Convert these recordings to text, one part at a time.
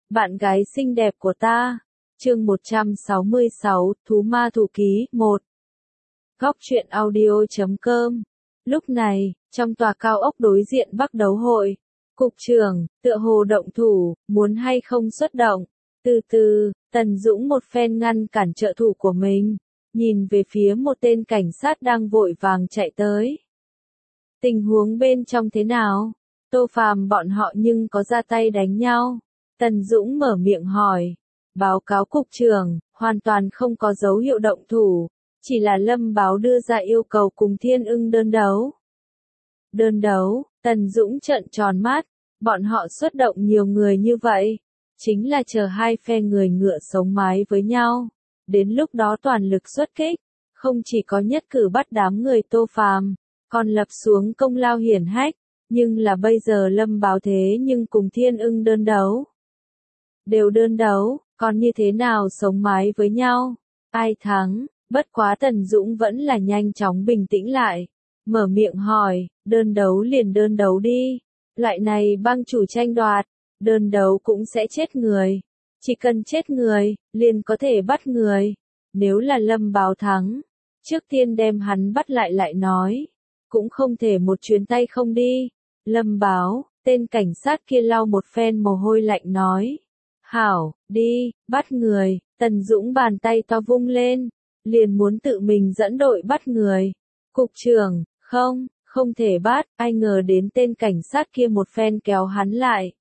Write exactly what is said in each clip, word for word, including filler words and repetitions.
bạn gái xinh đẹp của ta. Chương một trăm sáu mươi sáu, Thú Ma Thủ Ký, một. Góc truyện audio chấm com. Lúc này, trong tòa cao ốc đối diện Bắc Đấu Hội, cục trưởng, tựa hồ động thủ, muốn hay không xuất động. Từ từ, Tần Dũng một phen ngăn cản trợ thủ của mình, nhìn về phía một tên cảnh sát đang vội vàng chạy tới. Tình huống bên trong thế nào? Tô Phàm bọn họ nhưng có ra tay đánh nhau? Tần Dũng mở miệng hỏi. Báo cáo cục trưởng, hoàn toàn không có dấu hiệu động thủ, chỉ là Lâm Báo đưa ra yêu cầu cùng Thiên Ưng đơn đấu. Đơn đấu? Tần Dũng trợn tròn mắt, bọn họ xuất động nhiều người như vậy, chính là chờ hai phe người ngựa sống mái với nhau, đến lúc đó toàn lực xuất kích, không chỉ có nhất cử bắt đám người Tô Phàm, còn lập xuống công lao hiển hách, nhưng là bây giờ Lâm Báo thế nhưng cùng Thiên Ưng đơn đấu. Đều đơn đấu, còn như thế nào sống mái với nhau? Ai thắng? Bất quá Tần Dũng vẫn là nhanh chóng bình tĩnh lại, mở miệng hỏi, đơn đấu liền đơn đấu đi, loại này bang chủ tranh đoạt, đơn đấu cũng sẽ chết người, chỉ cần chết người, liền có thể bắt người, nếu là Lâm Báo thắng, trước tiên đem hắn bắt lại lại nói, cũng không thể một chuyến tay không đi. Lâm Báo, tên cảnh sát kia lau một phen mồ hôi lạnh nói, hảo, đi, bắt người. Tần Dũng bàn tay to vung lên, liền muốn tự mình dẫn đội bắt người. Cục trưởng, không, không thể bắt, ai ngờ đến tên cảnh sát kia một phen kéo hắn lại.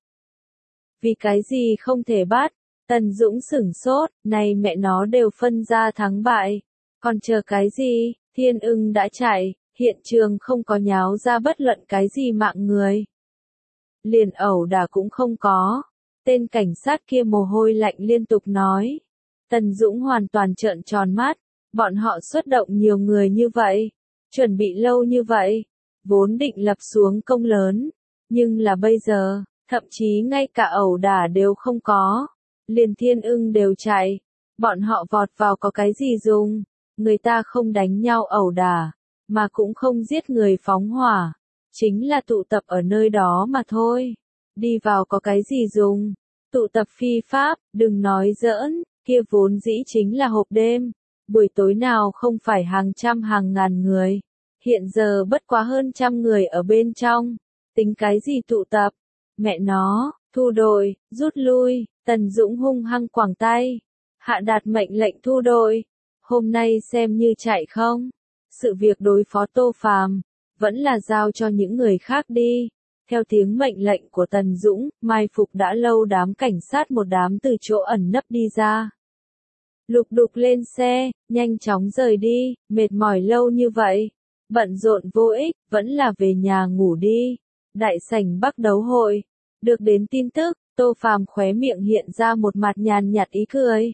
Vì cái gì không thể bắt? Tần Dũng sửng sốt, này mẹ nó đều phân ra thắng bại. Còn chờ cái gì? Thiên Ưng đã chạy, hiện trường không có nháo ra bất luận cái gì mạng người. Liền ẩu đả cũng không có. Tên cảnh sát kia mồ hôi lạnh liên tục nói. Tần Dũng hoàn toàn trợn tròn mắt, bọn họ xuất động nhiều người như vậy, chuẩn bị lâu như vậy, vốn định lập xuống công lớn, nhưng là bây giờ, thậm chí ngay cả ẩu đả đều không có, liền Thiên Ưng đều chạy, bọn họ vọt vào có cái gì dùng, người ta không đánh nhau ẩu đả, mà cũng không giết người phóng hỏa, chính là tụ tập ở nơi đó mà thôi, đi vào có cái gì dùng, tụ tập phi pháp, đừng nói giỡn. Kia vốn dĩ chính là hộp đêm, buổi tối nào không phải hàng trăm hàng ngàn người, hiện giờ bất quá hơn trăm người ở bên trong, tính cái gì tụ tập, mẹ nó, thu đội, rút lui, Tần Dũng hung hăng quẳng tay, hạ đạt mệnh lệnh thu đội, hôm nay xem như chạy không, sự việc đối phó Tô Phàm, vẫn là giao cho những người khác đi. Theo tiếng mệnh lệnh của Tần Dũng, mai phục đã lâu đám cảnh sát một đám từ chỗ ẩn nấp đi ra. Lục đục lên xe, nhanh chóng rời đi, mệt mỏi lâu như vậy. Bận rộn vô ích, vẫn là về nhà ngủ đi. Đại sảnh Bắc Đấu Hội. Được đến tin tức, Tô Phàm khóe miệng hiện ra một mặt nhàn nhạt ý cười.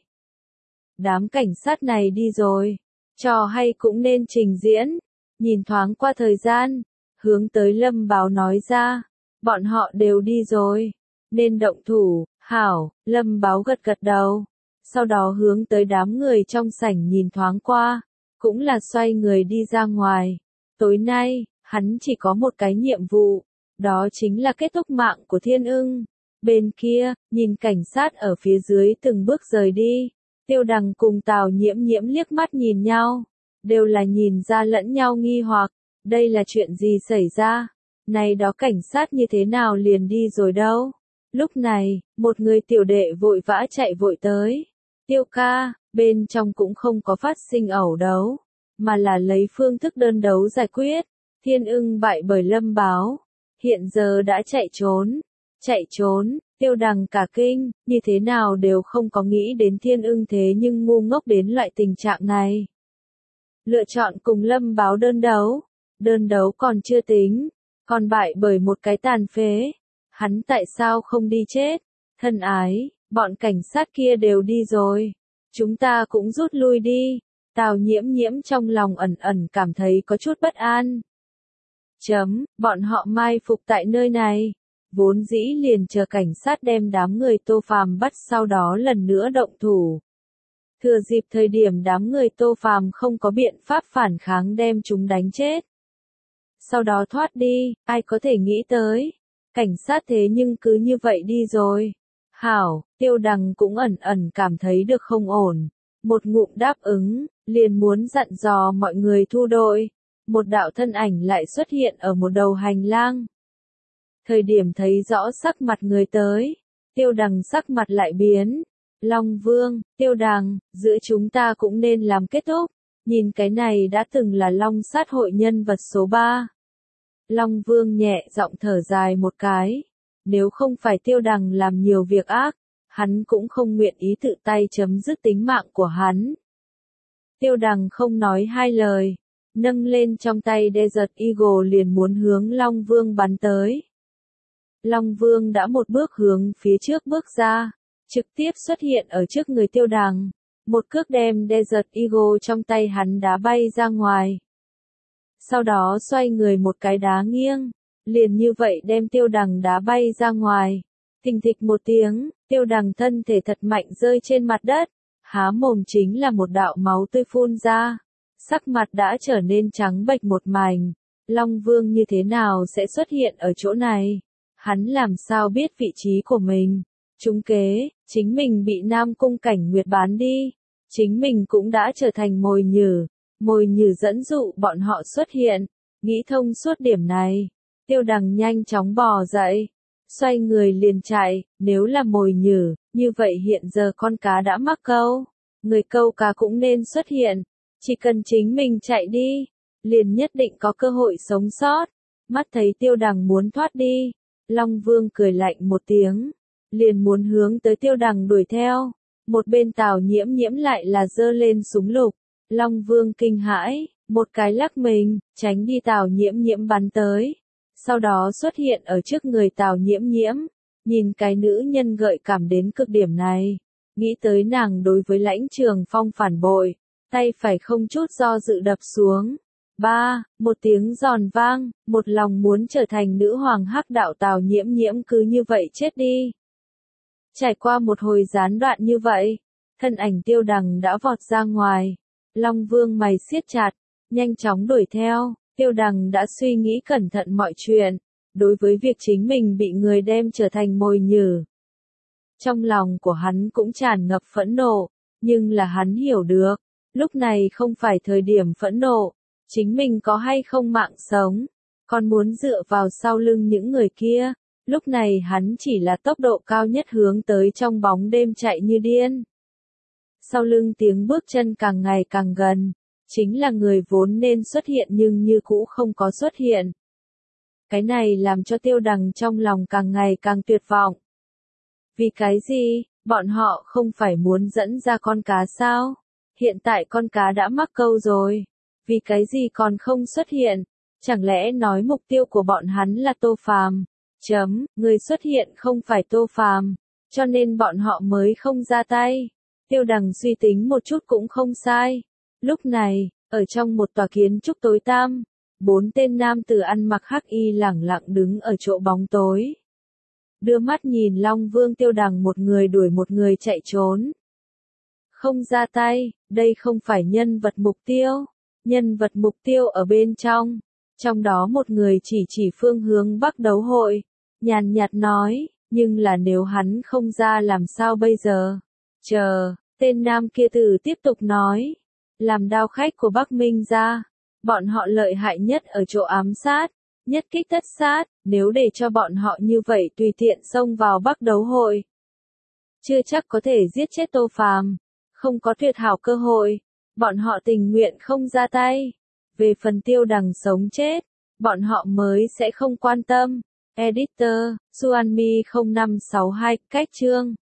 Đám cảnh sát này đi rồi. Trò hay cũng nên trình diễn. Nhìn thoáng qua thời gian. Hướng tới Lâm Báo nói ra, bọn họ đều đi rồi, nên động thủ, hảo, Lâm Báo gật gật đầu, sau đó hướng tới đám người trong sảnh nhìn thoáng qua, cũng là xoay người đi ra ngoài, tối nay, hắn chỉ có một cái nhiệm vụ, đó chính là kết thúc mạng của Thiên Ưng, bên kia, nhìn cảnh sát ở phía dưới từng bước rời đi, Tiêu Đằng cùng Tào Nhiễm Nhiễm liếc mắt nhìn nhau, đều là nhìn ra lẫn nhau nghi hoặc. Đây là chuyện gì xảy ra? Này đó cảnh sát như thế nào liền đi rồi đâu? Lúc này, một người tiểu đệ vội vã chạy vội tới. Tiêu ca, bên trong cũng không có phát sinh ẩu đấu, mà là lấy phương thức đơn đấu giải quyết. Thiên Ưng bại bởi Lâm Báo, hiện giờ đã chạy trốn. Chạy trốn, Tiêu Đằng cả kinh, như thế nào đều không có nghĩ đến Thiên Ưng thế nhưng ngu ngốc đến loại tình trạng này. Lựa chọn cùng Lâm Báo đơn đấu. Đơn đấu còn chưa tính, còn bại bởi một cái tàn phế. Hắn tại sao không đi chết? Thân ái, bọn cảnh sát kia đều đi rồi. Chúng ta cũng rút lui đi. Tào Nhiễm Nhiễm trong lòng ẩn ẩn cảm thấy có chút bất an. Chấm, bọn họ mai phục tại nơi này. Vốn dĩ liền chờ cảnh sát đem đám người Tô Phàm bắt sau đó lần nữa động thủ. Thừa dịp thời điểm đám người Tô Phàm không có biện pháp phản kháng đem chúng đánh chết. Sau đó thoát đi, ai có thể nghĩ tới. Cảnh sát thế nhưng cứ như vậy đi rồi. Hảo, Tiêu Đằng cũng ẩn ẩn cảm thấy được không ổn. Một ngụm đáp ứng, liền muốn dặn dò mọi người thu đội. Một đạo thân ảnh lại xuất hiện ở một đầu hành lang. Thời điểm thấy rõ sắc mặt người tới, Tiêu Đằng sắc mặt lại biến. Long Vương, Tiêu Đằng, giữa chúng ta cũng nên làm kết thúc. Nhìn cái này đã từng là Long sát hội nhân vật số ba. Long Vương nhẹ giọng thở dài một cái. Nếu không phải Tiêu Đằng làm nhiều việc ác, hắn cũng không nguyện ý tự tay chấm dứt tính mạng của hắn. Tiêu Đằng không nói hai lời, nâng lên trong tay Desert Eagle liền muốn hướng Long Vương bắn tới. Long Vương đã một bước hướng phía trước bước ra, trực tiếp xuất hiện ở trước người Tiêu Đằng, một cước đem Desert Eagle trong tay hắn đá bay ra ngoài. Sau đó xoay người một cái đá nghiêng, liền như vậy đem Tiêu Đằng đá bay ra ngoài. Thình thịch một tiếng, Tiêu Đằng thân thể thật mạnh rơi trên mặt đất, há mồm chính là một đạo máu tươi phun ra. Sắc mặt đã trở nên trắng bệch một mảnh. Long Vương như thế nào sẽ xuất hiện ở chỗ này? Hắn làm sao biết vị trí của mình? Trúng kế, chính mình bị Nam Cung Cảnh Nguyệt bán đi. Chính mình cũng đã trở thành mồi nhử. Mồi nhử dẫn dụ bọn họ xuất hiện. Nghĩ thông suốt điểm này, Tiêu Đằng nhanh chóng bò dậy. Xoay người liền chạy, nếu là mồi nhử, như vậy hiện giờ con cá đã mắc câu. Người câu cá cũng nên xuất hiện. Chỉ cần chính mình chạy đi, liền nhất định có cơ hội sống sót. Mắt thấy Tiêu Đằng muốn thoát đi, Long Vương cười lạnh một tiếng, liền muốn hướng tới Tiêu Đằng đuổi theo. Một bên Tào Nhiễm Nhiễm lại là giơ lên súng lục. Long Vương kinh hãi, một cái lắc mình, tránh đi Tào Nhiễm Nhiễm bắn tới. Sau đó xuất hiện ở trước người Tào Nhiễm Nhiễm, nhìn cái nữ nhân gợi cảm đến cực điểm này, nghĩ tới nàng đối với Lãnh Trường Phong phản bội, tay phải không chút do dự đập xuống. Ba, một tiếng giòn vang, một lòng muốn trở thành nữ hoàng hắc đạo Tào Nhiễm Nhiễm cứ như vậy chết đi. Trải qua một hồi gián đoạn như vậy, thân ảnh Tiêu Đằng đã vọt ra ngoài. Long Vương mày siết chặt, nhanh chóng đuổi theo. Tiêu Đằng đã suy nghĩ cẩn thận mọi chuyện, đối với việc chính mình bị người đem trở thành mồi nhử. Trong lòng của hắn cũng tràn ngập phẫn nộ, nhưng là hắn hiểu được, lúc này không phải thời điểm phẫn nộ, chính mình có hay không mạng sống, còn muốn dựa vào sau lưng những người kia, lúc này hắn chỉ là tốc độ cao nhất hướng tới trong bóng đêm chạy như điên. Sau lưng tiếng bước chân càng ngày càng gần. Chính là người vốn nên xuất hiện nhưng như cũ không có xuất hiện. Cái này làm cho Tiêu Đằng trong lòng càng ngày càng tuyệt vọng. Vì cái gì, bọn họ không phải muốn dẫn ra con cá sao? Hiện tại con cá đã mắc câu rồi. Vì cái gì còn không xuất hiện? Chẳng lẽ nói mục tiêu của bọn hắn là Tô Phàm? Chấm, người xuất hiện không phải Tô Phàm, cho nên bọn họ mới không ra tay. Tiêu Đằng suy tính một chút cũng không sai. Lúc này, ở trong một tòa kiến trúc tối tăm, bốn tên nam tử ăn mặc hắc y lẳng lặng đứng ở chỗ bóng tối. Đưa mắt nhìn Long Vương Tiêu Đằng một người đuổi một người chạy trốn. Không ra tay, đây không phải nhân vật mục tiêu. Nhân vật mục tiêu ở bên trong. Trong đó một người chỉ chỉ phương hướng Bắc đấu hội. Nhàn nhạt nói, nhưng là nếu hắn không ra làm sao bây giờ? Chờ, tên nam kia tử tiếp tục nói. Làm đao khách của Bắc Minh ra, bọn họ lợi hại nhất ở chỗ ám sát, nhất kích tất sát, nếu để cho bọn họ như vậy tùy tiện xông vào Bắc đấu hội. Chưa chắc có thể giết chết Tô Phàm, không có tuyệt hảo cơ hội, bọn họ tình nguyện không ra tay. Về phần Tiêu Đằng sống chết, bọn họ mới sẽ không quan tâm. Editor, Suanmi không năm sáu hai, cách chương.